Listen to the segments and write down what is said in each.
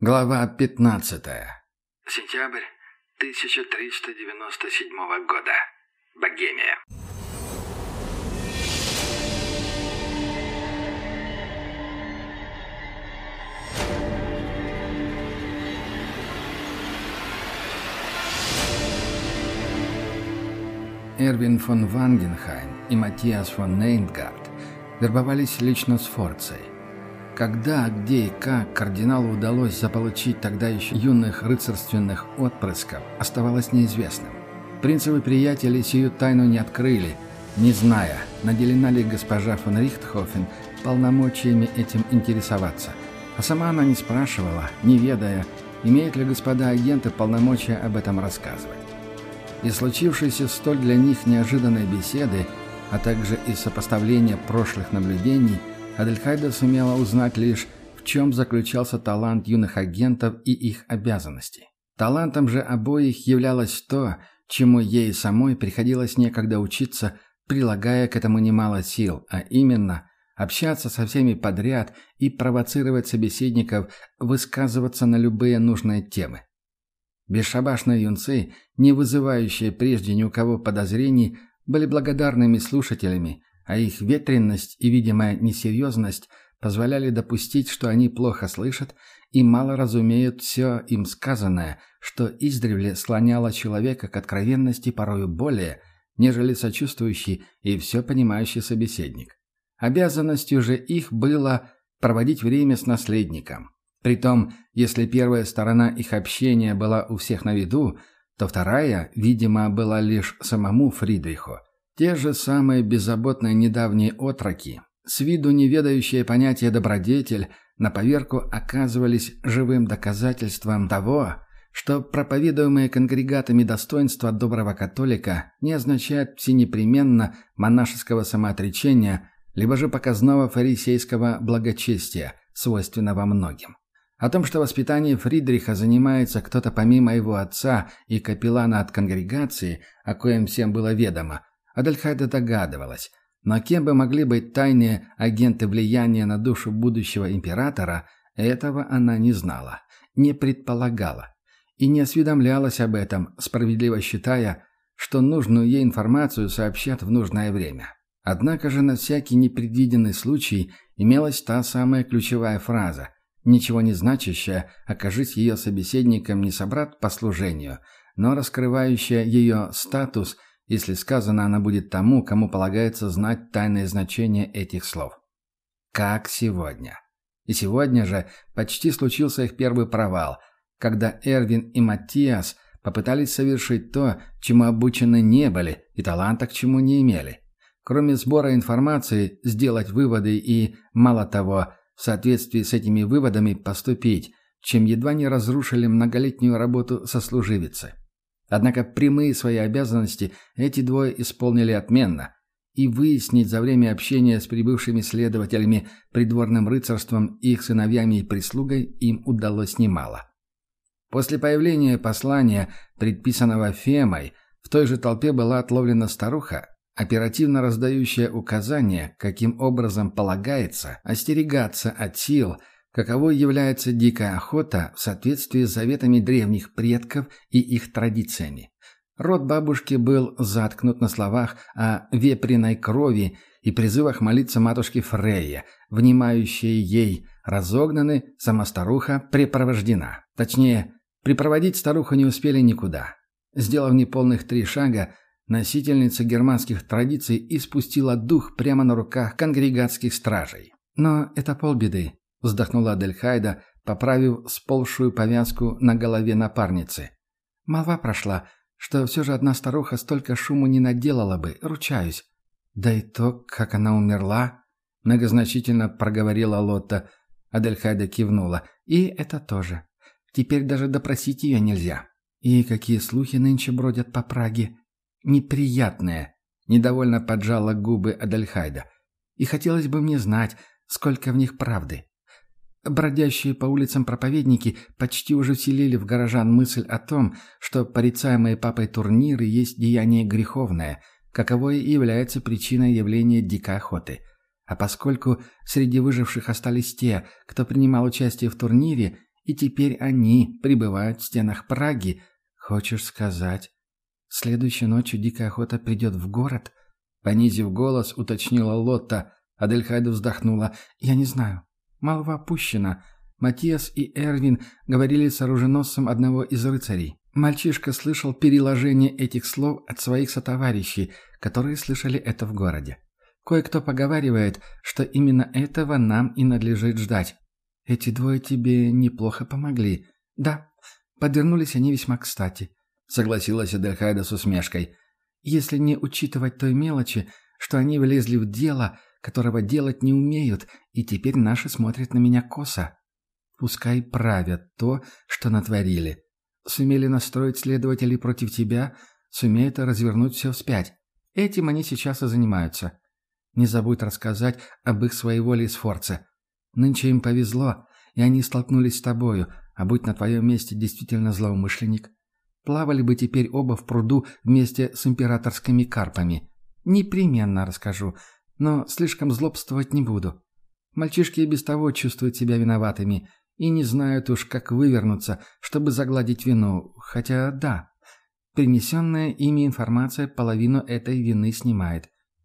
Глава 15. Сентябрь 1397 года. Богемия. Эрвин фон Вангенхайм и Матиас фон Нейнгард вербовались лично с Форцей. Когда, где и как кардиналу удалось заполучить тогда еще юных рыцарственных отпрысков, оставалось неизвестным. Принцевы приятели сию тайну не открыли, не зная, наделена ли госпожа фон Рихтхофен полномочиями этим интересоваться. А сама она не спрашивала, не ведая, имеют ли господа агенты полномочия об этом рассказывать. Из случившейся столь для них неожиданной беседы, а также из сопоставления прошлых наблюдений, Адельхайда сумела узнать лишь, в чем заключался талант юных агентов и их обязанности. Талантом же обоих являлось то, чему ей самой приходилось некогда учиться, прилагая к этому немало сил, а именно общаться со всеми подряд и провоцировать собеседников высказываться на любые нужные темы. Бесшабашные юнцы, не вызывающие прежде ни у кого подозрений, были благодарными слушателями, а их ветренность и видимая несерьезность позволяли допустить, что они плохо слышат и мало разумеют все им сказанное, что издревле склоняло человека к откровенности порою более, нежели сочувствующий и все понимающий собеседник. Обязанностью же их было проводить время с наследником. Притом, если первая сторона их общения была у всех на виду, то вторая, видимо, была лишь самому Фридриху. Те же самые беззаботные недавние отроки, с виду не ведающие понятия «добродетель», на поверку оказывались живым доказательством того, что проповедуемые конгрегатами достоинства доброго католика не означают всенепременно монашеского самоотречения, либо же показного фарисейского благочестия, свойственного многим. О том, что воспитанием Фридриха занимается кто-то помимо его отца и капеллана от конгрегации, о коем всем было ведомо, Адельхайда догадывалась, но кем бы могли быть тайные агенты влияния на душу будущего императора, этого она не знала, не предполагала и не осведомлялась об этом, справедливо считая, что нужную ей информацию сообщат в нужное время. Однако же на всякий непредвиденный случай имелась та самая ключевая фраза, ничего не значащая, окажись ее собеседником не собрат по служению, но раскрывающая ее статус, если сказано она будет тому, кому полагается знать тайное значение этих слов. Как сегодня. И сегодня же почти случился их первый провал, когда Эрвин и Матиас попытались совершить то, чему обучены не были и таланта к чему не имели. Кроме сбора информации, сделать выводы и, мало того, в соответствии с этими выводами поступить, чем едва не разрушили многолетнюю работу сослуживицы. Однако прямые свои обязанности эти двое исполнили отменно, и выяснить за время общения с прибывшими следователями придворным рыцарством, их сыновьями и прислугой им удалось немало. После появления послания, предписанного Фемой, в той же толпе была отловлена старуха, оперативно раздающая указания, каким образом полагается остерегаться от сил, каковой является дикая охота в соответствии с заветами древних предков и их традициями. Рот бабушки был заткнут на словах о веприной крови и призывах молиться матушке Фрейе, внимающие ей разогнаны, сама старуха припровождена. Точнее, припроводить старуху не успели никуда. Сделав неполных 3 шага, носительница германских традиций испустила дух прямо на руках конгрегатских стражей. Но это полбеды. Вздохнула Адельхайда, поправив сползшую повязку на голове напарницы. Молва прошла, что все же одна старуха столько шуму не наделала бы, ручаюсь. Да и то, как она умерла, многозначительно проговорила Лотта. Адельхайда кивнула. И это тоже. Теперь даже допросить ее нельзя. И какие слухи нынче бродят по Праге. Неприятные. Недовольно поджала губы Адельхайда. И хотелось бы мне знать, сколько в них правды. Бродящие по улицам проповедники почти уже вселили в горожан мысль о том, что порицаемые папой турниры есть деяние греховное, каковое и является причиной явления дикой охоты. А поскольку среди выживших остались те, кто принимал участие в турнире, И теперь они пребывают в стенах Праги. Хочешь сказать, следующей ночью дикая охота придет в город?» Понизив голос, уточнила Лотта. Адельхайда вздохнула. «Я не знаю. Молва опущена. Матиас и Эрвин говорили с оруженосцем одного из рыцарей. Мальчишка слышал переложение этих слов от своих сотоварищей, которые слышали это в городе. Кое-кто поговаривает, что именно этого нам и надлежит ждать. Эти двое тебе неплохо помогли. Да, подвернулись они весьма кстати», — согласилась Адельхайда с усмешкой. «Если не учитывать той мелочи, что они влезли в дело, которого делать не умеют, и теперь наши смотрят на меня косо. Пускай правят то, что натворили. Сумели настроить следователей против тебя, сумеют развернуть все вспять. Этим они сейчас и занимаются. Не забудь рассказать об их своеволии Сфорце. Нынче им повезло, и они столкнулись с тобою, а будь на твоем месте действительно злоумышленник. Плавали бы теперь оба в пруду вместе с императорскими карпами. Непременно расскажу, но слишком злобствовать не буду. Мальчишки и без того чувствуют себя виноватыми и не знают уж, как вывернуться, чтобы загладить вину, хотя да, принесенная ими информация половину этой вины снимает.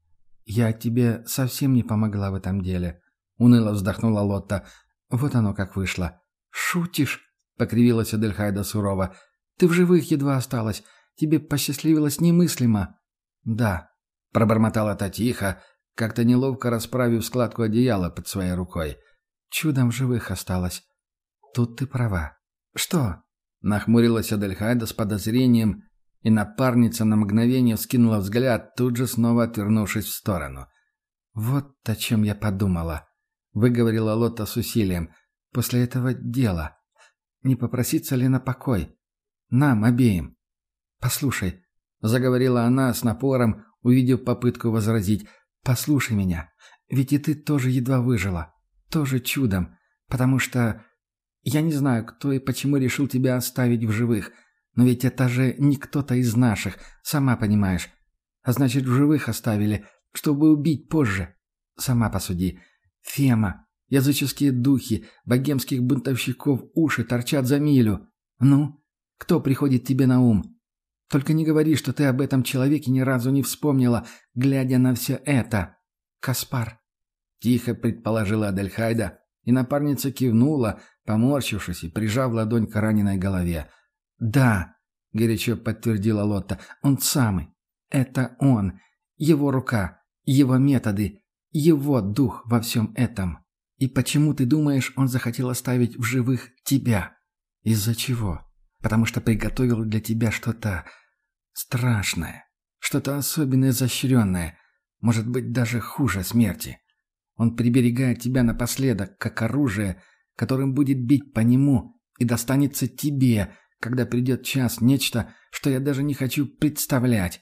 «Я тебе совсем не помогла в этом деле», — уныло вздохнула Лотта. «Вот оно как вышло». «Шутишь?» — покривилась Адельхайда сурово. «Ты в живых едва осталась. Тебе посчастливилось немыслимо». «Да», — пробормотала та тихо, как-то неловко расправив складку одеяла под своей рукой. «Чудом в живых осталась. Тут ты права». «Что?» — нахмурилась Адельхайда с подозрением, и напарница на мгновение вскинула взгляд, тут же снова отвернувшись в сторону. «Вот о чем я подумала», — выговорила Лотта с усилием. «После этого дела. Не попроситься ли на покой? Нам обеим». «Послушай», — заговорила она с напором, увидев попытку возразить. «Послушай меня. Ведь и ты тоже едва выжила. Тоже чудом. Потому что... Я не знаю, кто и почему решил тебя оставить в живых. Но ведь это же не кто-то из наших, сама понимаешь. А значит, в живых оставили, чтобы убить позже. Сама посуди. Фема, языческие духи, богемских бунтовщиков уши торчат за милю. Ну, кто приходит тебе на ум? Только не говори, что ты об этом человеке ни разу не вспомнила, глядя на все это. Каспар». Тихо предположила Адельхайда, и напарница кивнула, поморщившись и прижав ладонь к раненой голове. «Да», — горячо подтвердила Лотта, — «он самый. Это он. Его рука, его методы, его дух во всем этом. И почему, ты думаешь, он захотел оставить в живых тебя? Из-за чего? Потому что приготовил для тебя что-то страшное, что-то особенно изощренное, может быть, даже хуже смерти. Он приберегает тебя напоследок, как оружие, которым будет бить по нему, и достанется тебе, когда придет час, нечто, что я даже не хочу представлять».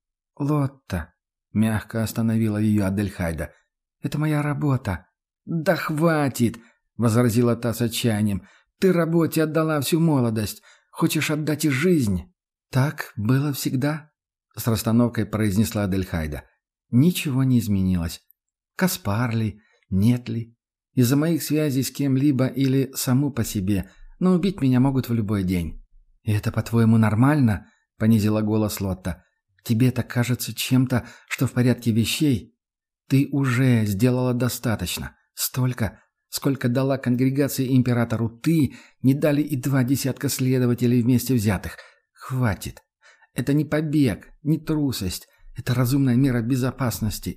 «Лотта», — мягко остановила ее Адельхайда, — «это моя работа». «Да хватит!» — возразила та с отчаянием. «Ты работе отдала всю молодость. Хочешь отдать и жизнь?» «Так было всегда», — с расстановкой произнесла Адельхайда. «Ничего не изменилось. Каспар ли, нет ли, из-за моих связей с кем-либо или саму по себе, но убить меня могут в любой день». «И это, по-твоему, нормально?» — понизила голос Лотта. «Тебе это кажется чем-то, что в порядке вещей? Ты уже сделала достаточно. Столько, сколько дала конгрегации императору ты, не дали и 20 следователей вместе взятых. Хватит. Это не побег, не трусость. Это разумная мера безопасности.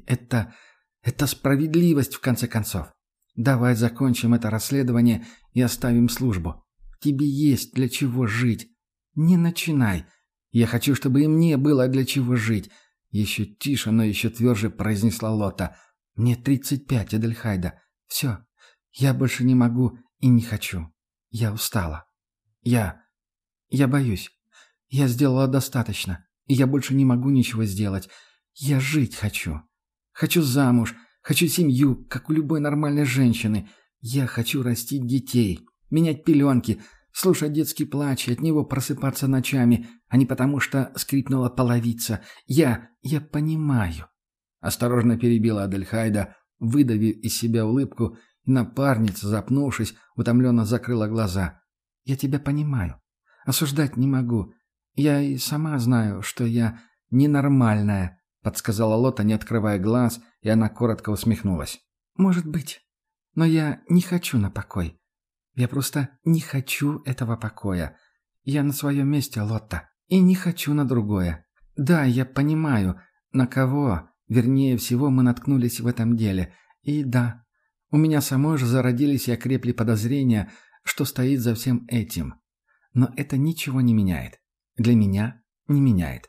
Это справедливость, в конце концов. Давай закончим это расследование и оставим службу. Тебе есть для чего жить. Не начинай. Я хочу, чтобы и мне было для чего жить». Еще тише, но еще тверже произнесла Лотта. «Мне 35, Адельхайда. Все. Я больше не могу и не хочу. Я устала. Я боюсь. Я сделала достаточно, и я больше не могу ничего сделать. Я жить хочу. Хочу замуж, хочу семью, как у любой нормальной женщины. Я хочу растить детей, менять пеленки, слушать детский плач и от него просыпаться ночами, а не потому что скрипнула половица. Я понимаю». Осторожно перебила Адельхайда, выдавив из себя улыбку, и напарница, запнувшись, утомленно закрыла глаза. Я тебя понимаю. Осуждать не могу. Я и сама знаю, что я ненормальная», — подсказала Лота, не открывая глаз, и она коротко усмехнулась. «Может быть. Но я не хочу на покой. Я просто не хочу этого покоя. Я на своем месте, Лотта, и не хочу на другое. Да, я понимаю, на кого, вернее всего, мы наткнулись в этом деле. И да, у меня самой же зародились и окрепли подозрения, что стоит за всем этим. Но это ничего не меняет. Для меня не меняет.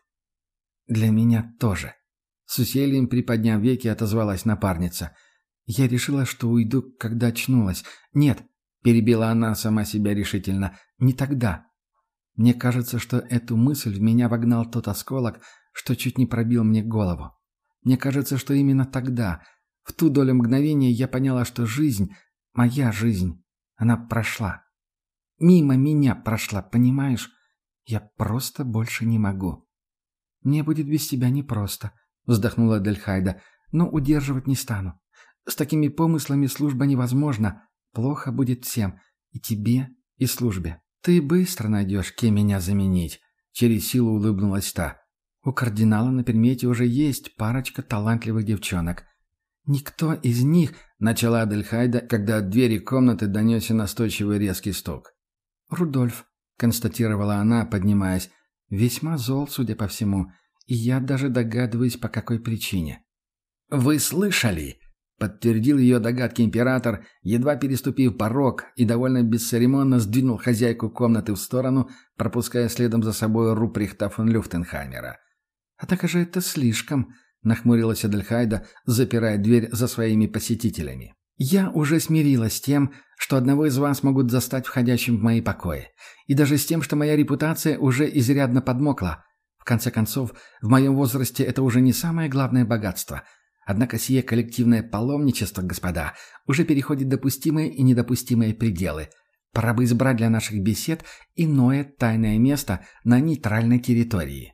Для меня тоже». С усилием приподняв веки, отозвалась напарница. «Я решила, что уйду, когда очнулась. Нет», — перебила она сама себя решительно, — «не тогда. Мне кажется, что эту мысль в меня вогнал тот осколок, что чуть не пробил мне голову. Мне кажется, что именно тогда, в ту долю мгновения, я поняла, что жизнь, моя жизнь, она прошла. Мимо меня прошла, понимаешь? Я просто больше не могу». «Мне будет без тебя непросто», — вздохнула Адельхайда, — «но удерживать не стану. С такими помыслами служба невозможна. Плохо будет всем. И тебе, и службе. Ты быстро найдешь, кем меня заменить», — через силу улыбнулась та. «У кардинала на примете уже есть парочка талантливых девчонок. Никто из них», — начала Адельхайда, когда от двери комнаты донесся настойчивый резкий стук. «Рудольф», — констатировала она, поднимаясь, — «весьма зол, судя по всему, и я даже догадываюсь, по какой причине». «Вы слышали?» — подтвердил ее догадки император, едва переступив порог, и довольно бесцеремонно сдвинул хозяйку комнаты в сторону, пропуская следом за собой Руприхта фон Люфтенхаймера. «А так же это слишком», — нахмурилась Адельхайда, запирая дверь за своими посетителями. «Я уже смирилась с тем, что одного из вас могут застать входящим в мои покои, и даже с тем, что моя репутация уже изрядно подмокла. В конце концов, в моем возрасте это уже не самое главное богатство. Однако сие коллективное паломничество, господа, уже переходит допустимые и недопустимые пределы. Пора бы избрать для наших бесед иное тайное место на нейтральной территории.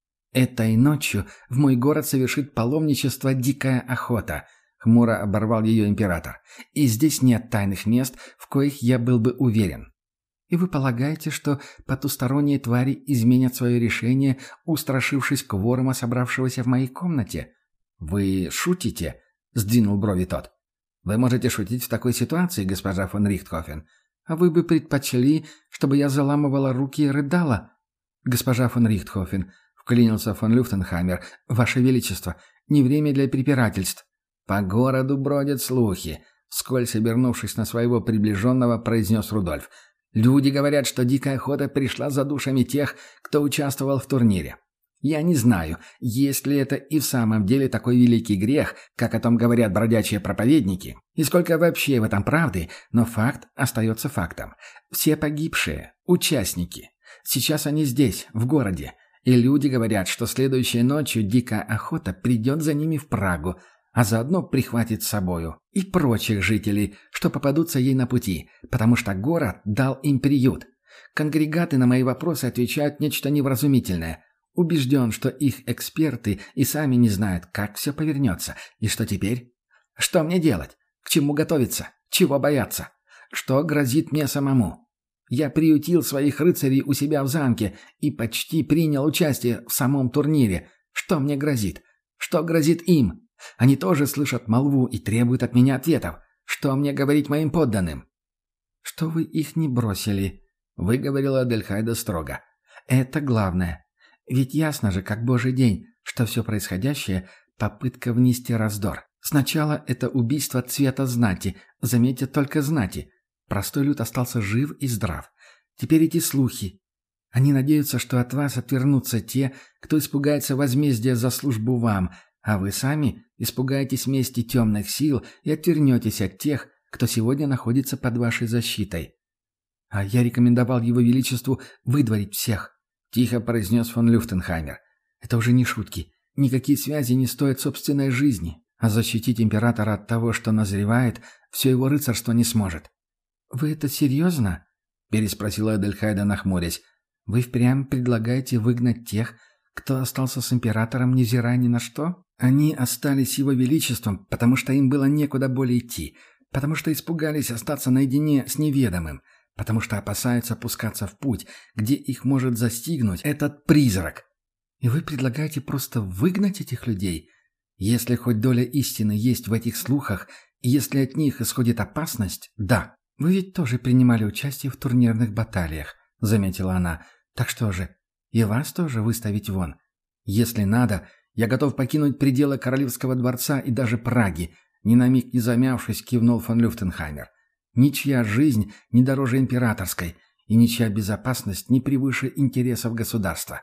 Этой ночью в мой город совершит паломничество «Дикая охота», — хмуро оборвал ее император. «И здесь нет тайных мест, в коих я был бы уверен. И вы полагаете, что потусторонние твари изменят свое решение, устрашившись кворума, собравшегося в моей комнате?» «Вы шутите?» — сдвинул брови тот. «Вы можете шутить в такой ситуации, госпожа фон Рихтхофен. А вы бы предпочли, чтобы я заламывала руки и рыдала?» «Госпожа фон Рихтхофен», — вклинился фон Люфтенхаймер, — «Ваше Величество, не время для препирательств». «По городу бродят слухи», — вскользь обернувшись на своего приближенного, произнес Рудольф. «Люди говорят, что дикая охота пришла за душами тех, кто участвовал в турнире. Я не знаю, есть ли это и в самом деле такой великий грех, как о том говорят бродячие проповедники, и сколько вообще в этом правды, но факт остается фактом. Все погибшие – участники. Сейчас они здесь, в городе, и люди говорят, что следующей ночью дикая охота придет за ними в Прагу, а заодно прихватит с собою и прочих жителей, что попадутся ей на пути, потому что город дал им приют. Конгрегаты на мои вопросы отвечают нечто невразумительное. Убежден, что их эксперты и сами не знают, как все повернется. И что теперь? Что мне делать? К чему готовиться? Чего бояться? Что грозит мне самому? Я приютил своих рыцарей у себя в замке и почти принял участие в самом турнире. Что мне грозит? Что грозит им? Они тоже слышат молву и требуют от меня ответов. Что мне говорить моим подданным? «Что вы их не бросили?» — выговорила Адельхайда строго. «Это главное. Ведь ясно же, как божий день, что все происходящее – попытка внести раздор. Сначала это убийство цвета знати, заметьте, только знати. Простой люд остался жив и здрав. Теперь эти слухи. Они надеются, что от вас отвернутся те, кто испугается возмездия за службу вам, а вы сами испугаетесь мести темных сил и отвернетесь от тех, кто сегодня находится под вашей защитой. А я рекомендовал его величеству выдворить всех. Тихо произнес фон Люфтенхаймер. «Это уже не шутки. Никакие связи не стоят собственной жизни, а защитить императора от того, что назревает, все его рыцарство не сможет». «Вы это серьезно?» – переспросила Адельхайда, нахмурясь. «Вы впрямь предлагаете выгнать тех, кто остался с императором, невзирая ни на что? Они остались его величеством, потому что им было некуда более идти, потому что испугались остаться наедине с неведомым, потому что опасаются пускаться в путь, где их может застигнуть этот призрак. И вы предлагаете просто выгнать этих людей? Если хоть доля истины есть в этих слухах, и если от них исходит опасность, да. Вы ведь тоже принимали участие в турнирных баталиях, заметила она. Так что же, и вас тоже выставить вон? Если надо, я готов покинуть пределы Королевского дворца и даже Праги, ни на миг не замявшись, кивнул фон Люфтенхаймер. Ничья жизнь не дороже императорской, и ничья безопасность не превыше интересов государства.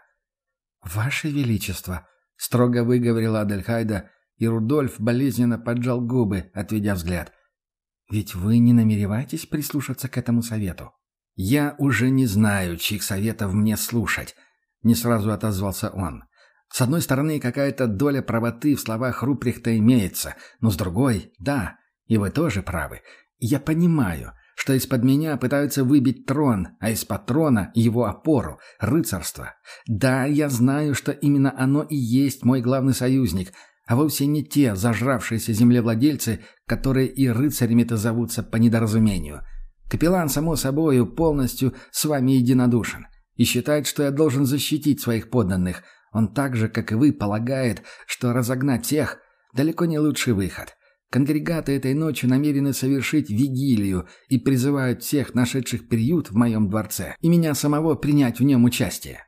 «Ваше Величество», — строго выговорила Адельхайда, и Рудольф болезненно поджал губы, отведя взгляд. «Ведь вы не намереваетесь прислушаться к этому совету?» «Я уже не знаю, чьих советов мне слушать», — не сразу отозвался он. «С одной стороны, какая-то доля правоты в словах Руприхта имеется, но с другой — да, и вы тоже правы. Я понимаю, что из-под меня пытаются выбить трон, а из-под трона его опору — рыцарство. Да, я знаю, что именно оно и есть мой главный союзник, а вовсе не те зажравшиеся землевладельцы, которые и рыцарями-то зовутся по недоразумению. Капеллан, само собою, полностью с вами единодушен и считает, что я должен защитить своих подданных. Он так же, как и вы, полагает, что разогнать всех – далеко не лучший выход. Конгрегаты этой ночью намерены совершить вигилию и призывают всех нашедших приют в моем дворце и меня самого принять в нем участие.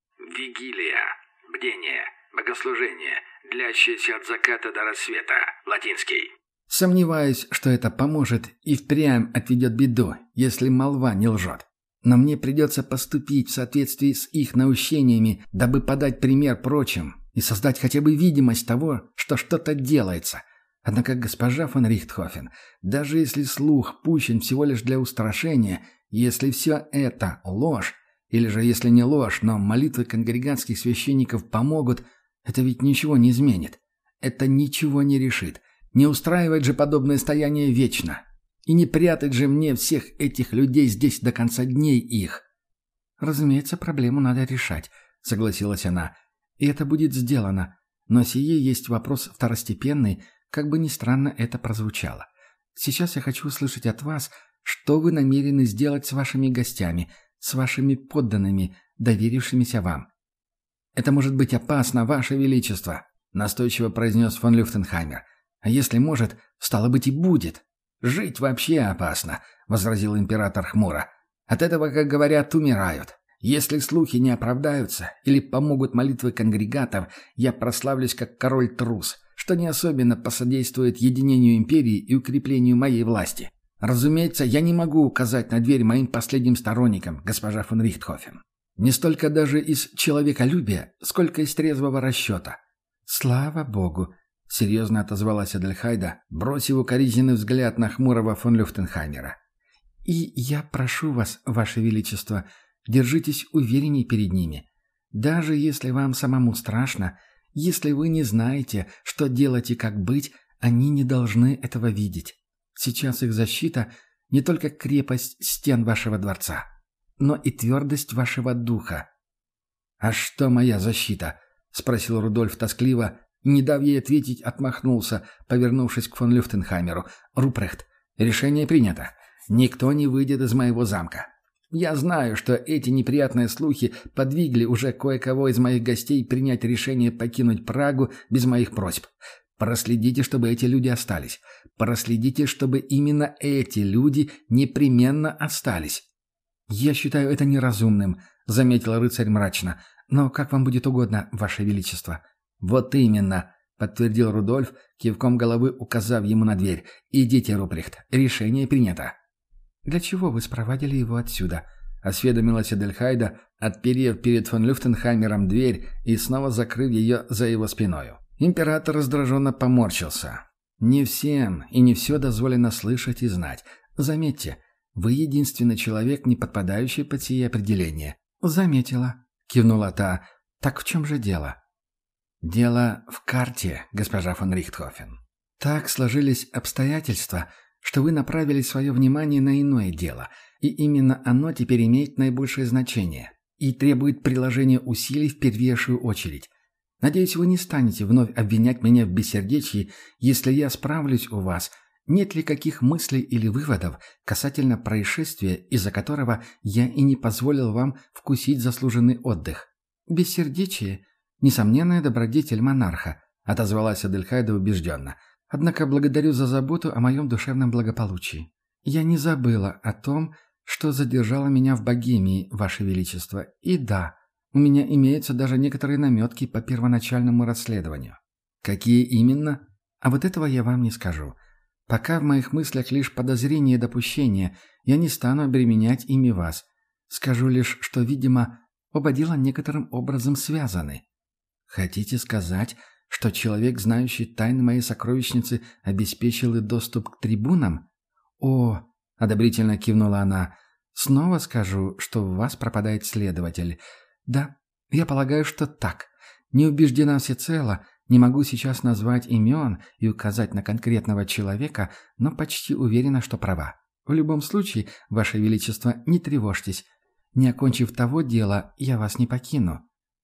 Вигилия. Бдение. Богослужение, длящееся от заката до рассвета. Латинский. Сомневаюсь, что это поможет и впрямь отведет беду, если молва не лжет. Но мне придется поступить в соответствии с их наущениями, дабы подать пример прочим и создать хотя бы видимость того, что что-то делается. Однако, госпожа фон Рихтхофен, даже если слух пущен всего лишь для устрашения, если все это ложь, или же если не ложь, но молитвы конгрегатских священников помогут, это ведь ничего не изменит. Это ничего не решит. Не устраивать же подобное стояние вечно. И не прятать же мне всех этих людей здесь до конца дней их. Разумеется, проблему надо решать, согласилась она. И это будет сделано. Но сие есть вопрос второстепенный, как бы ни странно это прозвучало. Сейчас я хочу услышать от вас, что вы намерены сделать с вашими гостями, с вашими подданными, доверившимися вам. «Это может быть опасно, ваше величество», — настойчиво произнес фон Люфтенхаймер. «А если может, стало быть и будет». «Жить вообще опасно», — возразил император хмуро. «От этого, как говорят, умирают. Если слухи не оправдаются или помогут молитвы конгрегатов, я прославлюсь как король-трус, что не особенно посодействует единению империи и укреплению моей власти. Разумеется, я не могу указать на дверь моим последним сторонникам, госпожа фон Рихтхофен. Не столько даже из человеколюбия, сколько из трезвого расчета». «Слава богу», — серьезно отозвалась Адельхайда, бросив укоризненный взгляд на хмурого фон Люфтенхаймера. «И я прошу вас, ваше величество, держитесь уверенней перед ними. Даже если вам самому страшно, если вы не знаете, что делать и как быть, они не должны этого видеть. Сейчас их защита — не только крепость стен вашего дворца, но и твердость вашего духа». «А что моя защита?» — спросил Рудольф тоскливо, и, не дав ей ответить, отмахнулся, повернувшись к фон Люфтенхаймеру. «Рупрехт, решение принято. Никто не выйдет из моего замка. Я знаю, что эти неприятные слухи подвигли уже кое-кого из моих гостей принять решение покинуть Прагу без моих просьб. Проследите, чтобы эти люди остались. Проследите, чтобы именно эти люди непременно остались». «Я считаю это неразумным», — заметил рыцарь мрачно. «Но как вам будет угодно, ваше величество». «Вот именно», — подтвердил Рудольф, кивком головы указав ему на дверь. «Идите, Руприхт, решение принято». «Для чего вы спровадили его отсюда?» — осведомилась Адельхайда, отперев перед фон Люфтенхаймером дверь и снова закрыв ее за его спиною. Император раздраженно поморщился. «Не всем и не все дозволено слышать и знать. Заметьте, вы единственный человек, не подпадающий под сие определение». «Заметила», — кивнула та. «Так в чем же дело?» «Дело в карте, госпожа фон Рихтхофен. Так сложились обстоятельства, что вы направили свое внимание на иное дело, и именно оно теперь имеет наибольшее значение и требует приложения усилий в первейшую очередь. Надеюсь, вы не станете вновь обвинять меня в бессердечии, если я справлюсь у вас, Нет ли каких мыслей или выводов касательно происшествия, из-за которого я и не позволил вам вкусить заслуженный отдых? Бессердечие – несомненная добродетель монарха, отозвалась Адельхайда убежденно. Однако благодарю за заботу о моем душевном благополучии. Я не забыла о том, что задержало меня в Богемии, Ваше Величество. И да, у меня имеются даже некоторые наметки по первоначальному расследованию. Какие именно? А вот этого я вам не скажу. Пока в моих мыслях лишь подозрения и допущения, я не стану обременять ими вас. Скажу лишь, что, видимо, оба дела некоторым образом связаны. Хотите сказать, что человек, знающий тайны моей сокровищницы, обеспечил и доступ к трибунам? О, одобрительно кивнула она. Снова скажу, что в вас пропадает следователь. Да, я полагаю, что так. Не убеждена всецело, не могу сейчас назвать имен и указать на конкретного человека, но почти уверена, что права. В любом случае, Ваше Величество, не тревожьтесь. Не окончив того дела, я вас не покину.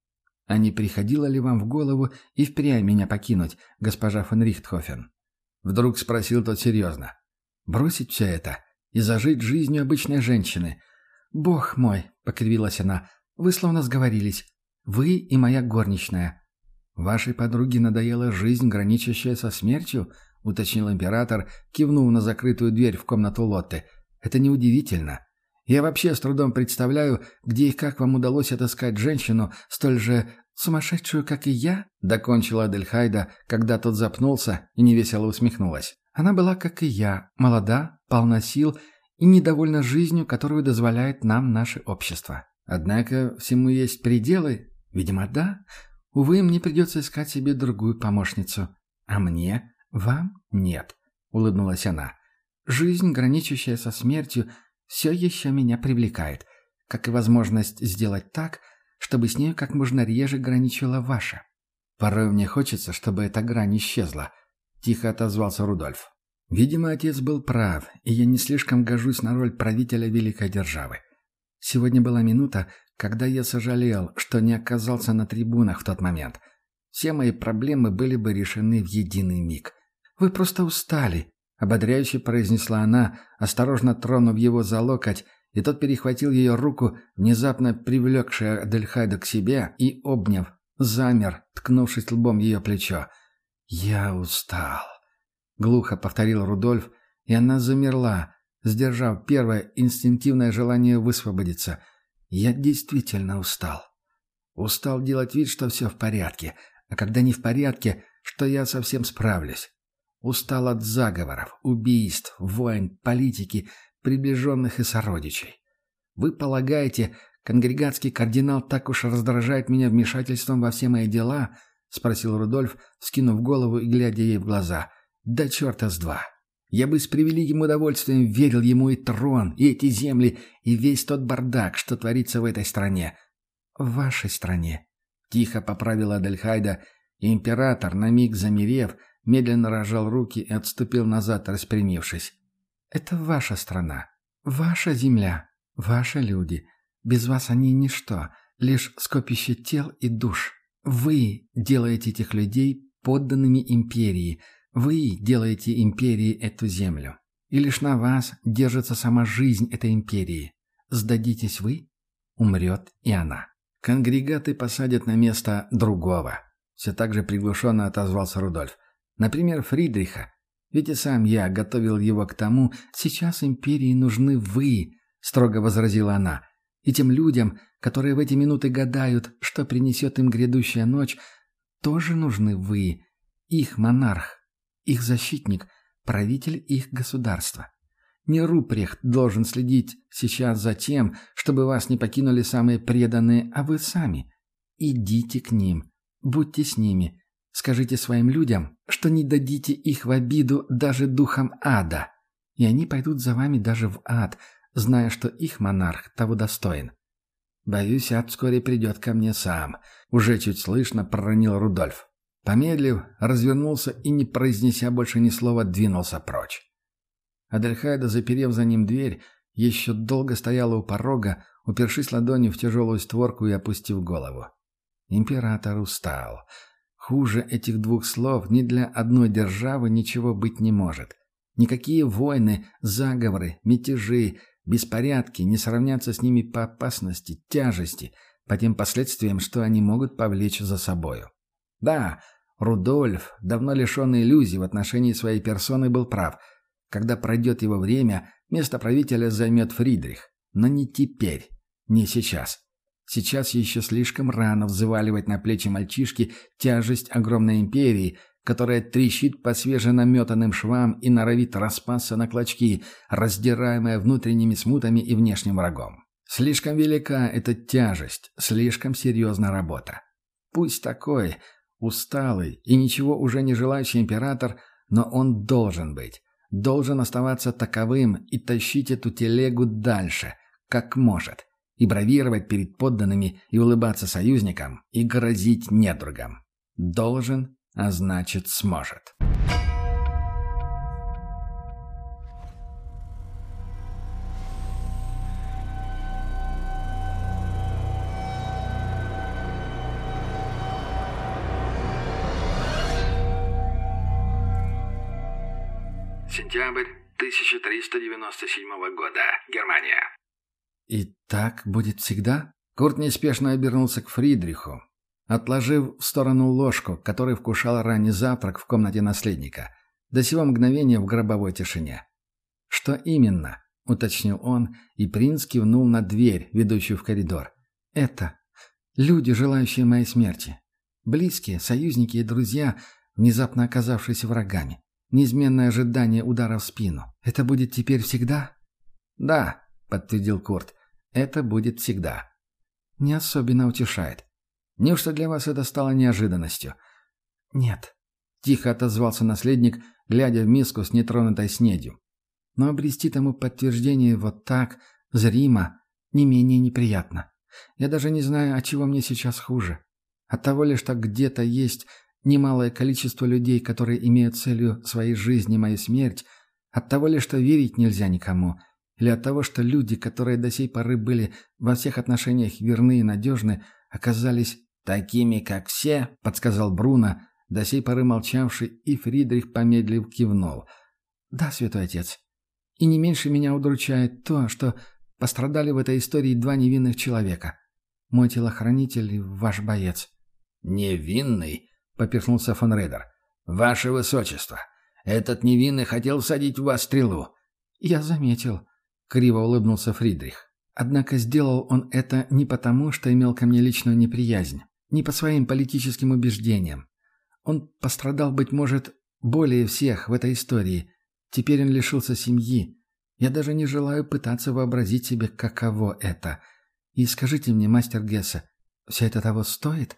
А не приходило ли вам в голову и впрямь меня покинуть, госпожа фон Рихтхофен? Вдруг спросил тот серьезно. Бросить все это и зажить жизнью обычной женщины? Бог мой, покривилась она, вы словно сговорились. Вы и моя горничная. Вашей подруге надоела жизнь, граничащая со смертью? Уточнил император, кивнув на закрытую дверь в комнату Лотты. Это неудивительно. Я вообще с трудом представляю, где и как вам удалось отыскать женщину, столь же сумасшедшую, как и я, докончила Адельхайда, когда тот запнулся и невесело усмехнулась. Она была, как и я, молода, полна сил и недовольна жизнью, которую дозволяет нам наше общество. Однако всему есть пределы. Видимо, да. Увы, мне придется искать себе другую помощницу. А мне? Вам? Нет. Улыбнулась она. Жизнь, граничащая со смертью, все еще меня привлекает, как и возможность сделать так, чтобы с нею как можно реже граничила ваша. Порой мне хочется, чтобы эта грань исчезла, тихо отозвался Рудольф. Видимо, отец был прав, и я не слишком гожусь на роль правителя великой державы. Сегодня была минута, когда я сожалел, что не оказался на трибунах в тот момент. Все мои проблемы были бы решены в единый миг. Вы просто устали, ободряюще произнесла она, осторожно тронув его за локоть, и тот перехватил ее руку, внезапно привлекшая Адельхайду к себе, и, обняв, замер, ткнувшись лбом в ее плечо. «Я устал», — глухо повторил Рудольф, и она замерла, сдержав первое инстинктивное желание высвободиться. «Я действительно устал. Устал делать вид, что все в порядке, а когда не в порядке, что я совсем справлюсь. Устал от заговоров, убийств, войн, политики, приближенных и сородичей. Вы полагаете, конгрегатский кардинал так уж раздражает меня вмешательством во все мои дела?» — спросил Рудольф, скинув голову и глядя ей в глаза. «Да черта с два! Я бы с превеликим удовольствием верил ему и трон, и эти земли, и весь тот бардак, что творится в этой стране». «В вашей стране», — тихо поправила Адельхайда, и император, на миг замерев, медленно разжал руки и отступил назад, распрямившись. «Это ваша страна, ваша земля, ваши люди. Без вас они ничто, лишь скопище тел и душ. Вы делаете этих людей подданными империи. Вы делаете империи эту землю. И лишь на вас держится сама жизнь этой империи. Сдадитесь вы, умрет и она. Конгрегаты посадят на место другого». Все так же приглушенно отозвался Рудольф. «Например, Фридриха. Ведь и сам я готовил его к тому, сейчас империи нужны вы», — строго возразила она. «И тем людям, которые в эти минуты гадают, что принесет им грядущая ночь, тоже нужны вы, их монарх, их защитник, правитель их государства. Не Рупрехт должен следить сейчас за тем, чтобы вас не покинули самые преданные, а вы сами. Идите к ним, будьте с ними». Скажите своим людям, что не дадите их в обиду даже духам ада, и они пойдут за вами даже в ад, зная, что их монарх того достоин. Боюсь, ад вскоре придет ко мне сам, уже чуть слышно проронил Рудольф. Помедлив, развернулся и, не произнеся больше ни слова, двинулся прочь. Адельхайда, заперев за ним дверь, еще долго стояла у порога, упершись ладонью в тяжелую створку и опустив голову. Император устал. Хуже этих двух слов ни для одной державы ничего быть не может. Никакие войны, заговоры, мятежи, беспорядки не сравнятся с ними по опасности, тяжести, по тем последствиям, что они могут повлечь за собою. Да, Рудольф, давно лишенный иллюзий в отношении своей персоны, был прав. Когда пройдет его время, место правителя займет Фридрих. Но не теперь, не сейчас. Сейчас еще слишком рано взваливать на плечи мальчишки тяжесть огромной империи, которая трещит по свеженаметанным швам и норовит распасться на клочки, раздираемая внутренними смутами и внешним врагом. Слишком велика эта тяжесть, слишком серьезна работа. Пусть такой, усталый и ничего уже не желающий император, но он должен быть, должен оставаться таковым и тащить эту телегу дальше, как может, и бравировать перед подданными, и улыбаться союзникам, и грозить недругам. Должен, а значит сможет. Сентябрь 1397 года. Германия. «И так будет всегда?» Курт неспешно обернулся к Фридриху, отложив в сторону ложку, который вкушал ранний завтрак в комнате наследника, до сего мгновения в гробовой тишине. «Что именно?» — уточнил он, и принц кивнул на дверь, ведущую в коридор. «Это люди, желающие моей смерти. Близкие, союзники и друзья, внезапно оказавшиеся врагами. Неизменное ожидание удара в спину. Это будет теперь всегда?» «Да», — подтвердил Курт, — «это будет всегда». «Не особенно утешает. Неужто для вас это стало неожиданностью?» «Нет», — тихо отозвался наследник, глядя в миску с нетронутой снедью. «Но обрести тому подтверждение вот так, зримо, не менее неприятно. Я даже не знаю, от чего мне сейчас хуже. От того ли, что где-то есть немалое количество людей, которые имеют целью своей жизни мою смерть, от того ли, что верить нельзя никому, или от того, что люди, которые до сей поры были во всех отношениях верны и надежны, оказались такими, как все, подсказал Бруно, до сей поры молчавший, и Фридрих, помедлив, кивнул. «Да, святой отец. И не меньше меня удручает то, что пострадали в этой истории два невинных человека. Мой телохранитель и ваш боец». «Невинный?» — поперхнулся фон Рейдер. «Ваше высочество, этот невинный хотел всадить в вас стрелу». «Я заметил», — криво улыбнулся Фридрих. «Однако сделал он это не потому, что имел ко мне личную неприязнь, не по своим политическим убеждениям. Он пострадал, быть может, более всех в этой истории. Теперь он лишился семьи. Я даже не желаю пытаться вообразить себе, каково это. И скажите мне, мастер Гессе, все это того стоит?»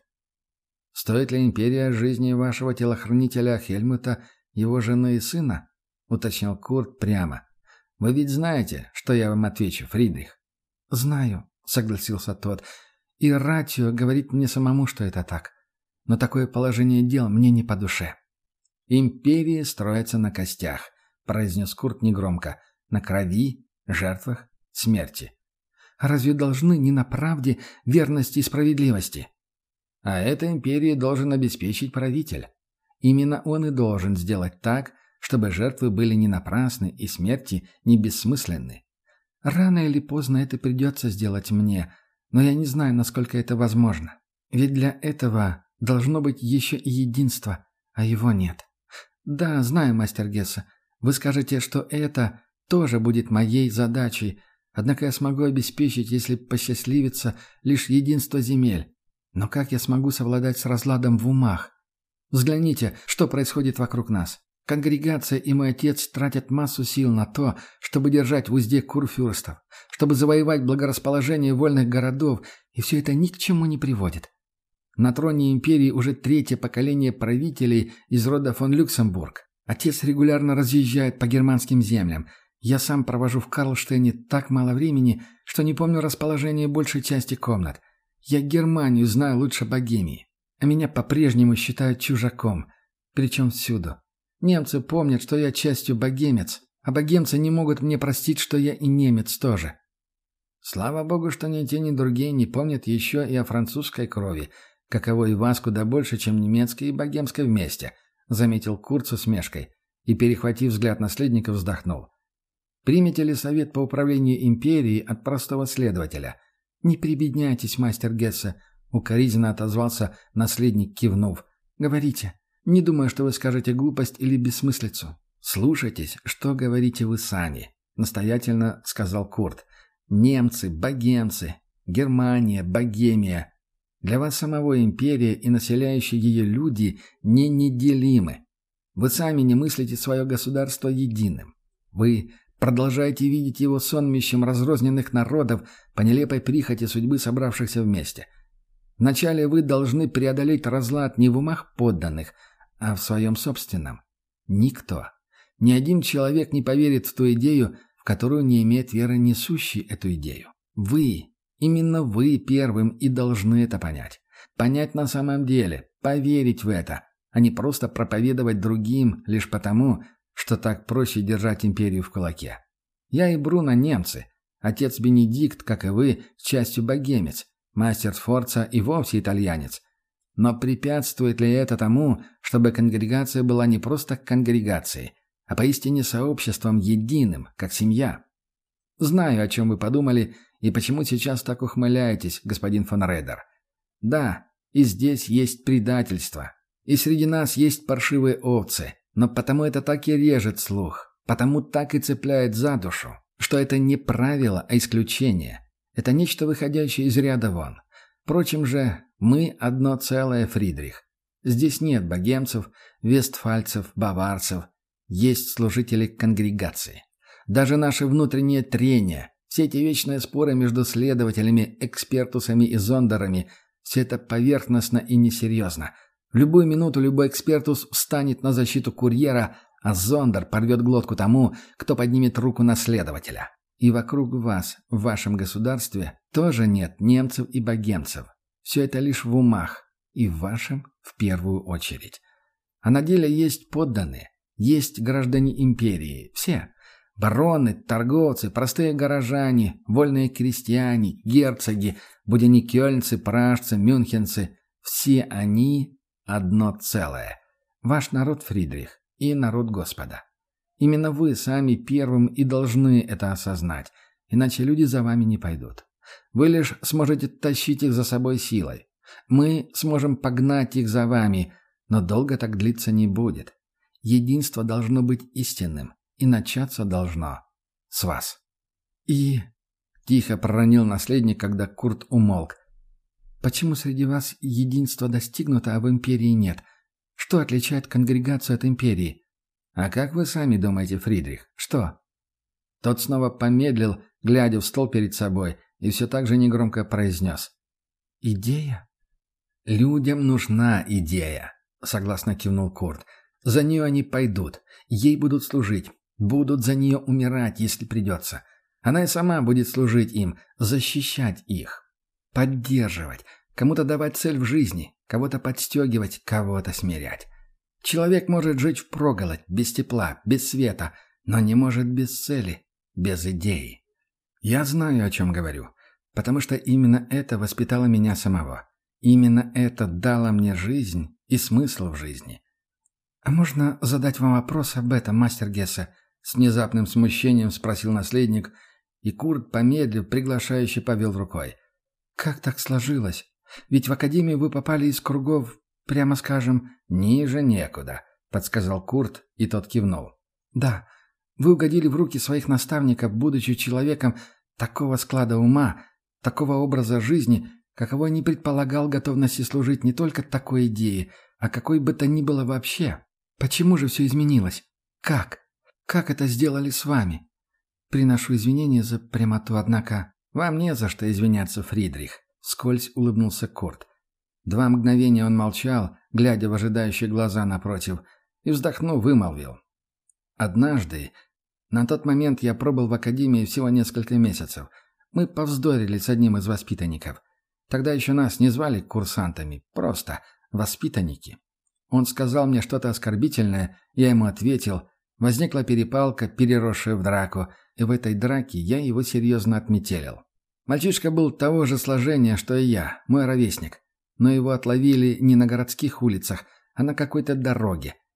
«Стоит ли империя жизни вашего телохранителя Хельмута, его жены и сына?» — уточнил Курт прямо. «Вы ведь знаете, что я вам отвечу, Фридрих?» «Знаю», — согласился тот. «И ратио говорит мне самому, что это так. Но такое положение дел мне не по душе». «Империи строятся на костях», — произнес Курт негромко. «На крови, жертвах, смерти». «Разве должны не на правде, верности и справедливости?» «А этой империи должен обеспечить правитель. Именно он и должен сделать так, чтобы жертвы были не напрасны и смерти не бессмысленны. Рано или поздно это придется сделать мне, но я не знаю, насколько это возможно. Ведь для этого должно быть еще и единство, а его нет. Да, знаю, мастер Гессе, вы скажете, что это тоже будет моей задачей, однако я смогу обеспечить, если посчастливится, лишь единство земель. Но как я смогу совладать с разладом в умах? Взгляните, что происходит вокруг нас. Конгрегация и мой отец тратят массу сил на то, чтобы держать в узде курфюрстов, чтобы завоевать благорасположение вольных городов, и все это ни к чему не приводит. На троне империи уже третье поколение правителей из рода фон Люксембург. Отец регулярно разъезжает по германским землям. Я сам провожу в Карлштейне так мало времени, что не помню расположение большей части комнат. Я Германию знаю лучше Богемии, а меня по-прежнему считают чужаком, причем всюду. Немцы помнят, что я частью богемец, а богемцы не могут мне простить, что я и немец тоже. Слава богу, что ни те, ни другие не помнят еще и о французской крови, каково и вас куда больше, чем немецкой и богемской вместе, заметил Курт с усмешкой. и, перехватив взгляд наследника, вздохнул. «Примете ли совет по управлению империей от простого следователя?» «Не прибедняйтесь, мастер Гессе», — укоризненно отозвался наследник, кивнув. «Говорите. Не думаю, что вы скажете глупость или бессмыслицу». «Слушайтесь, что говорите вы сами», — настоятельно сказал Курт. «Немцы, богемцы, Германия, Богемия. Для вас самого империя и населяющие ее люди не неделимы. Вы сами не мыслите свое государство единым. Вы продолжаете видеть его сонмищем разрозненных народов по нелепой прихоти судьбы, собравшихся вместе. Вначале вы должны преодолеть разлад не в умах подданных, а в своем собственном. Никто, ни один человек не поверит в ту идею, в которую не имеет веры несущий эту идею. Вы, именно вы первым и должны это понять. Понять на самом деле, поверить в это, а не просто проповедовать другим лишь потому, что так проще держать империю в кулаке. Я и Бруно немцы. Отец Бенедикт, как и вы, с частью богемец. Мастер Сфорца и вовсе итальянец. Но препятствует ли это тому, чтобы конгрегация была не просто конгрегацией, а поистине сообществом единым, как семья? Знаю, о чем вы подумали и почему сейчас так ухмыляетесь, господин фон Рейдер. Да, и здесь есть предательство. И среди нас есть паршивые овцы. Но потому это так и режет слух, потому так и цепляет за душу, что это не правило, а исключение. Это нечто, выходящее из ряда вон. Впрочем же, мы одно целое, Фридрих. Здесь нет богемцев, вестфальцев, баварцев. Есть служители конгрегации. Даже наши внутренние трения, все эти вечные споры между следователями, экспертусами и зондерами, все это поверхностно и несерьезно. В любую минуту любой экспертус встанет на защиту курьера, а зондер порвет глотку тому, кто поднимет руку на следователя. И вокруг вас, в вашем государстве, тоже нет немцев и богемцев. Все это лишь в умах, и в вашем в первую очередь. А на деле есть подданные, есть граждане империи, все. Бароны, торговцы, простые горожане, вольные крестьяне, герцоги, будь они кёльнцы, пражцы, мюнхенцы, все они одно целое. Ваш народ, Фридрих, и народ Господа. Именно вы сами первым и должны это осознать, иначе люди за вами не пойдут. Вы лишь сможете тащить их за собой силой. Мы сможем погнать их за вами, но долго так длиться не будет. Единство должно быть истинным, и начаться должно с вас. И... Тихо проронил наследник, когда Курт умолк. Почему среди вас единство достигнуто, а в империи нет? Что отличает конгрегацию от империи? А как вы сами думаете, Фридрих, что? Тот снова помедлил, глядя в стол перед собой, и все так же негромко произнес. «Идея?» «Людям нужна идея», — согласно кивнул Курт. «За нее они пойдут, ей будут служить, будут за нее умирать, если придется. Она и сама будет служить им, защищать их, поддерживать, кому-то давать цель в жизни, кого-то подстегивать, кого-то смирять. Человек может жить впроголодь, без тепла, без света, но не может без цели, без идеи. Я знаю, о чем говорю, потому что именно это воспитало меня самого. Именно это дало мне жизнь и смысл в жизни. «А можно задать вам вопрос об этом, мастер Гессе?» С внезапным смущением спросил наследник, и Курт, помедлив, приглашающе повел рукой. «Как так сложилось? Ведь в академию вы попали из кругов, прямо скажем, ниже некуда», — подсказал Курт, и тот кивнул. «Да, вы угодили в руки своих наставников, будучи человеком такого склада ума, такого образа жизни, какого не предполагал готовности служить не только такой идее, а какой бы то ни было вообще. Почему же все изменилось? Как? Как это сделали с вами? Приношу извинения за прямоту, однако вам не за что извиняться, Фридрих», — вскользь улыбнулся Курт. 2 мгновения он молчал, глядя в ожидающие глаза напротив, и, вздохнув, вымолвил. «Однажды, на тот момент я пробыл в академии всего несколько месяцев, мы повздорили с одним из воспитанников. Тогда еще нас не звали курсантами, просто воспитанники. Он сказал мне что-то оскорбительное, я ему ответил. Возникла перепалка, переросшая в драку, и в этой драке я его серьезно отметелил. Мальчишка был того же сложения, что и я, мой ровесник. Но его отловили не на городских улицах, а на какой-то дороге.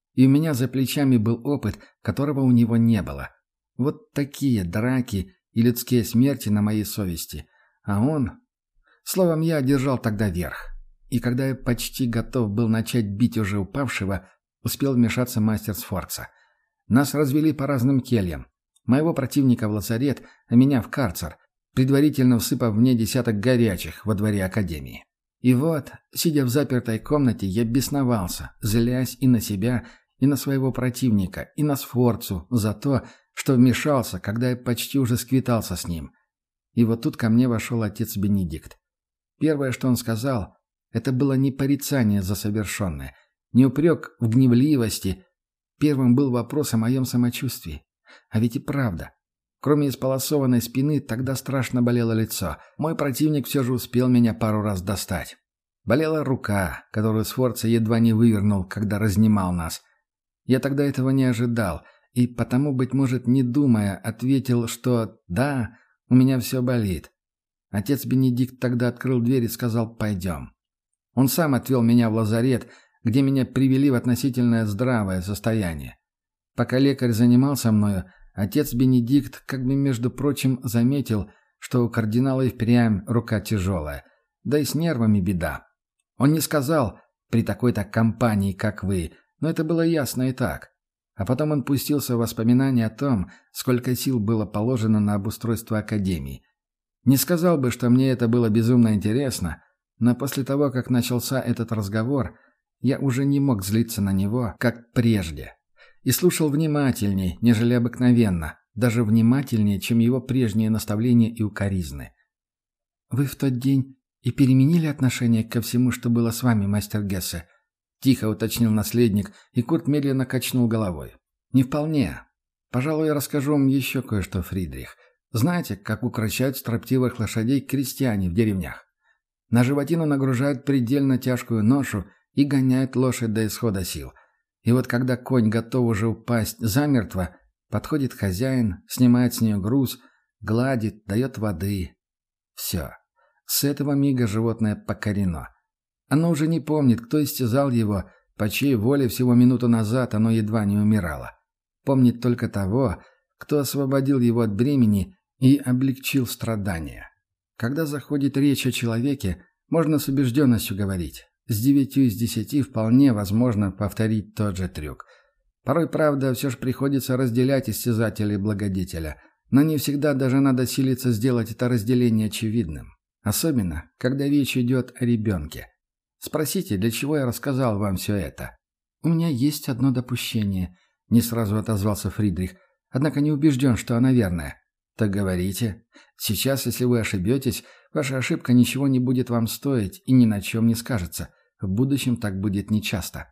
И у меня за плечами был опыт, которого у него не было. Вот такие драки и людские смерти на моей совести. А он... Словом, я одержал тогда верх. И когда я почти готов был начать бить уже упавшего, успел вмешаться мастер Сфорца. Нас развели по разным кельям. Моего противника в лазарет, а меня в карцер, предварительно всыпав мне десяток горячих во дворе академии. И вот, сидя в запертой комнате, я бесновался, злясь и на себя, и на своего противника, и на Сфорцу за то, что вмешался, когда я почти уже сквитался с ним. И вот тут ко мне вошел отец Бенедикт. Первое, что он сказал, это было не порицание за совершенное, не упрек в гневливости. Первым был вопрос о моем самочувствии. А ведь и правда. Кроме исполосованной спины, тогда страшно болело лицо. Мой противник все же успел меня пару раз достать. Болела рука, которую Сфорца едва не вывернул, когда разнимал нас. Я тогда этого не ожидал, и потому, быть может, не думая, ответил, что «да, у меня все болит». Отец Бенедикт тогда открыл дверь и сказал «пойдем». Он сам отвел меня в лазарет, где меня привели в относительно здравое состояние. Пока лекарь занимался мною, отец Бенедикт, как бы между прочим, заметил, что у кардинала и впрямь рука тяжелая, да и с нервами беда. Он не сказал «при такой-то компании, как вы», но это было ясно и так. А потом он пустился в воспоминания о том, сколько сил было положено на обустройство академии. Не сказал бы, что мне это было безумно интересно, но после того, как начался этот разговор, я уже не мог злиться на него, как прежде. И слушал внимательней, нежели обыкновенно, даже внимательнее, чем его прежние наставления и укоризны. «Вы в тот день и переменили отношение ко всему, что было с вами, мастер Гессе?» — тихо уточнил наследник, и Курт медленно качнул головой. «Не вполне. Пожалуй, я расскажу вам еще кое-что, Фридрих. Знаете, как укрощают строптивых лошадей крестьяне в деревнях? На животину нагружают предельно тяжкую ношу и гоняют лошадь до исхода сил. И вот когда конь готов уже упасть замертво, подходит хозяин, снимает с нее груз, гладит, дает воды. Все. С этого мига животное покорено. Оно уже не помнит, кто истязал его, по чьей воле всего минуту назад оно едва не умирало. Помнит только того, кто освободил его от бремени и облегчил страдания. Когда заходит речь о человеке, можно с убежденностью говорить. С 9 из 10 вполне возможно повторить тот же трюк. Порой, правда, все же приходится разделять истязателя и благодетеля, но не всегда даже надо силиться сделать это разделение очевидным. Особенно, когда речь идет о ребенке. Спросите, для чего я рассказал вам все это? «У меня есть одно допущение», — не сразу отозвался Фридрих, «однако не убежден, что оно верное». «Так говорите. Сейчас, если вы ошибетесь, ваша ошибка ничего не будет вам стоить и ни на чем не скажется. В будущем так будет нечасто».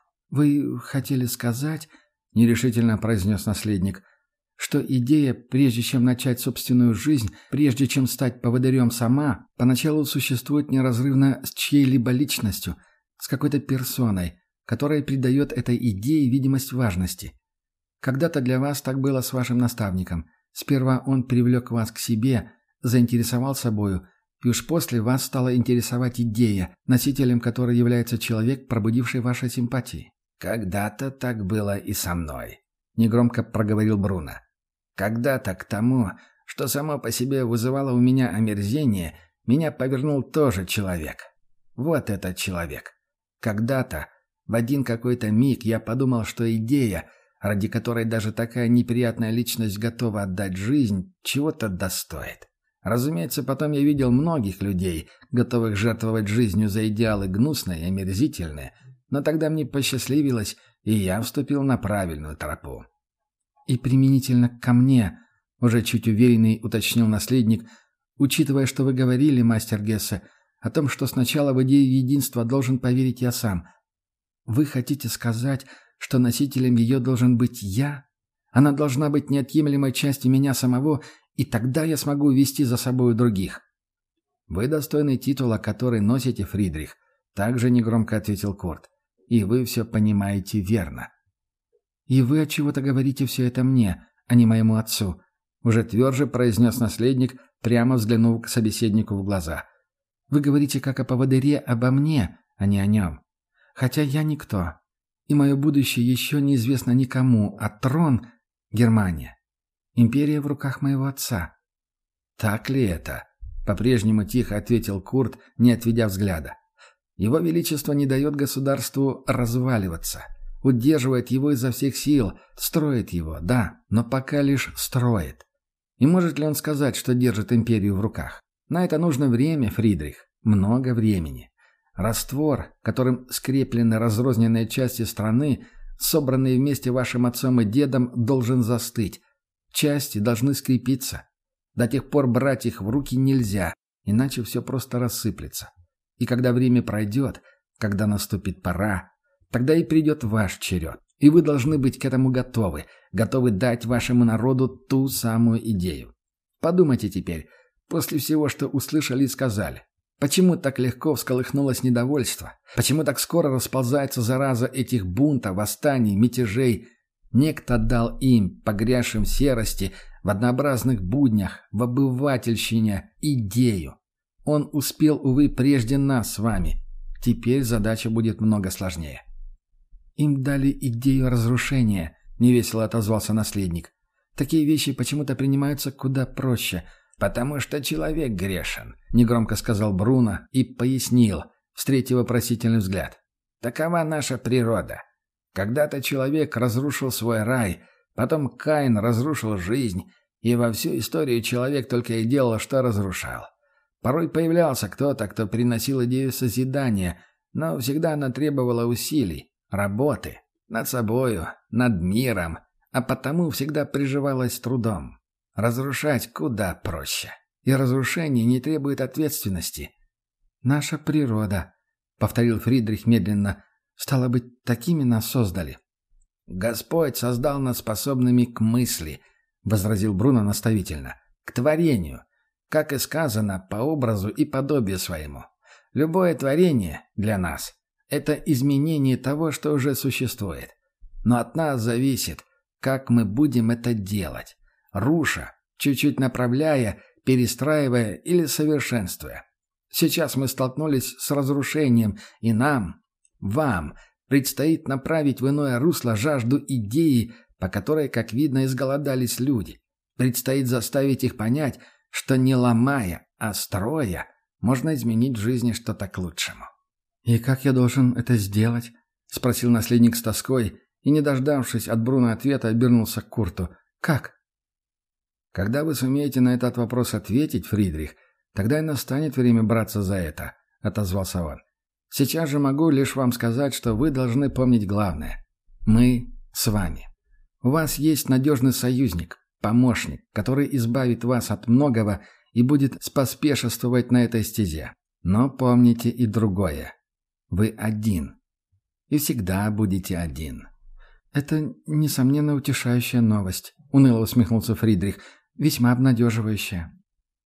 «Вы хотели сказать, — нерешительно произнес наследник, — что идея, прежде чем начать собственную жизнь, прежде чем стать поводырем сама, поначалу существует неразрывно с чьей-либо личностью, с какой-то персоной, которая придает этой идее видимость важности. Когда-то для вас так было с вашим наставником. Сперва он привлек вас к себе, заинтересовал собою, и уж после вас стала интересовать идея, носителем которой является человек, пробудивший ваши симпатии». «Когда-то так было и со мной», — негромко проговорил Бруно. «Когда-то к тому, что само по себе вызывало у меня омерзение, меня повернул тоже человек. Вот этот человек. Когда-то, в один какой-то миг, я подумал, что идея, ради которой даже такая неприятная личность готова отдать жизнь, чего-то достоит. Разумеется, потом я видел многих людей, готовых жертвовать жизнью за идеалы гнусные и омерзительные, но тогда мне посчастливилось, и я вступил на правильную тропу». «И применительно ко мне», — уже чуть уверенный уточнил наследник, «учитывая, что вы говорили, мастер Гессе, о том, что сначала в идею единства должен поверить я сам. Вы хотите сказать, что носителем ее должен быть я? Она должна быть неотъемлемой частью меня самого, и тогда я смогу вести за собой других». «Вы достойны титула, который носите, Фридрих», — также негромко ответил Курт. «И вы все понимаете верно». «И вы отчего-то говорите все это мне, а не моему отцу», — уже тверже произнес наследник, прямо взглянув к собеседнику в глаза. «Вы говорите как о поводыре обо мне, а не о нем. Хотя я никто. и мое будущее еще неизвестно никому, а трон — Германия. Империя в руках моего отца». «Так ли это?» — по-прежнему тихо ответил Курт, не отведя взгляда. «Его Величество не дает государству разваливаться, удерживает его изо всех сил, строит его, да, но пока лишь строит. И может ли он сказать, что держит империю в руках? На это нужно время, Фридрих, много времени. Раствор, которым скреплены разрозненные части страны, собранные вместе вашим отцом и дедом, должен застыть. Части должны скрепиться. До тех пор брать их в руки нельзя, иначе все просто рассыплется. И когда время пройдет, когда наступит пора, тогда и придет ваш черед. И вы должны быть к этому готовы, готовы дать вашему народу ту самую идею. Подумайте теперь, после всего, что услышали и сказали, почему так легко всколыхнулось недовольство? Почему так скоро расползается зараза этих бунтов, восстаний, мятежей? Некто дал им, погрязшим в серости, в однообразных буднях, в обывательщине, идею. Он успел, увы, прежде нас с вами. Теперь задача будет много сложнее. «Им дали идею разрушения», — невесело отозвался наследник. «Такие вещи почему-то принимаются куда проще». «Потому что человек грешен», — негромко сказал Бруно и пояснил, встретив вопросительный взгляд. «Такова наша природа. Когда-то человек разрушил свой рай, потом Каин разрушил жизнь, и во всю историю человек только и делал, что разрушал. Порой появлялся кто-то, кто приносил идею созидания, но всегда она требовала усилий, работы, над собою, над миром, а потому всегда приживалась трудом. Разрушать куда проще, и разрушение не требует ответственности». «Наша природа», — повторил Фридрих медленно, — «стало быть, такими нас создали». «Господь создал нас способными к мысли», — возразил Бруно наставительно, — «к творению, как и сказано, по образу и подобию своему. Любое творение для нас — это изменение того, что уже существует. Но от нас зависит, как мы будем это делать, руша, чуть-чуть направляя, перестраивая или совершенствуя. Сейчас мы столкнулись с разрушением, и нам, вам, предстоит направить в иное русло жажду идеи, по которой, как видно, изголодались люди. Предстоит заставить их понять, что не ломая, а строя, можно изменить в жизни что-то к лучшему». «И как я должен это сделать?» — спросил наследник с тоской и, не дождавшись от Бруно ответа, обернулся к Курту. «Как?» «Когда вы сумеете на этот вопрос ответить, Фридрих, тогда и настанет время браться за это», — отозвался он. «Сейчас же могу лишь вам сказать, что вы должны помнить главное. Мы с вами. У вас есть надежный союзник, помощник, который избавит вас от многого и будет споспешествовать на этой стезе. Но помните и другое. Вы один. И всегда будете один». «Это, несомненно, утешающая новость», — уныло усмехнулся Фридрих. «Весьма обнадеживающая.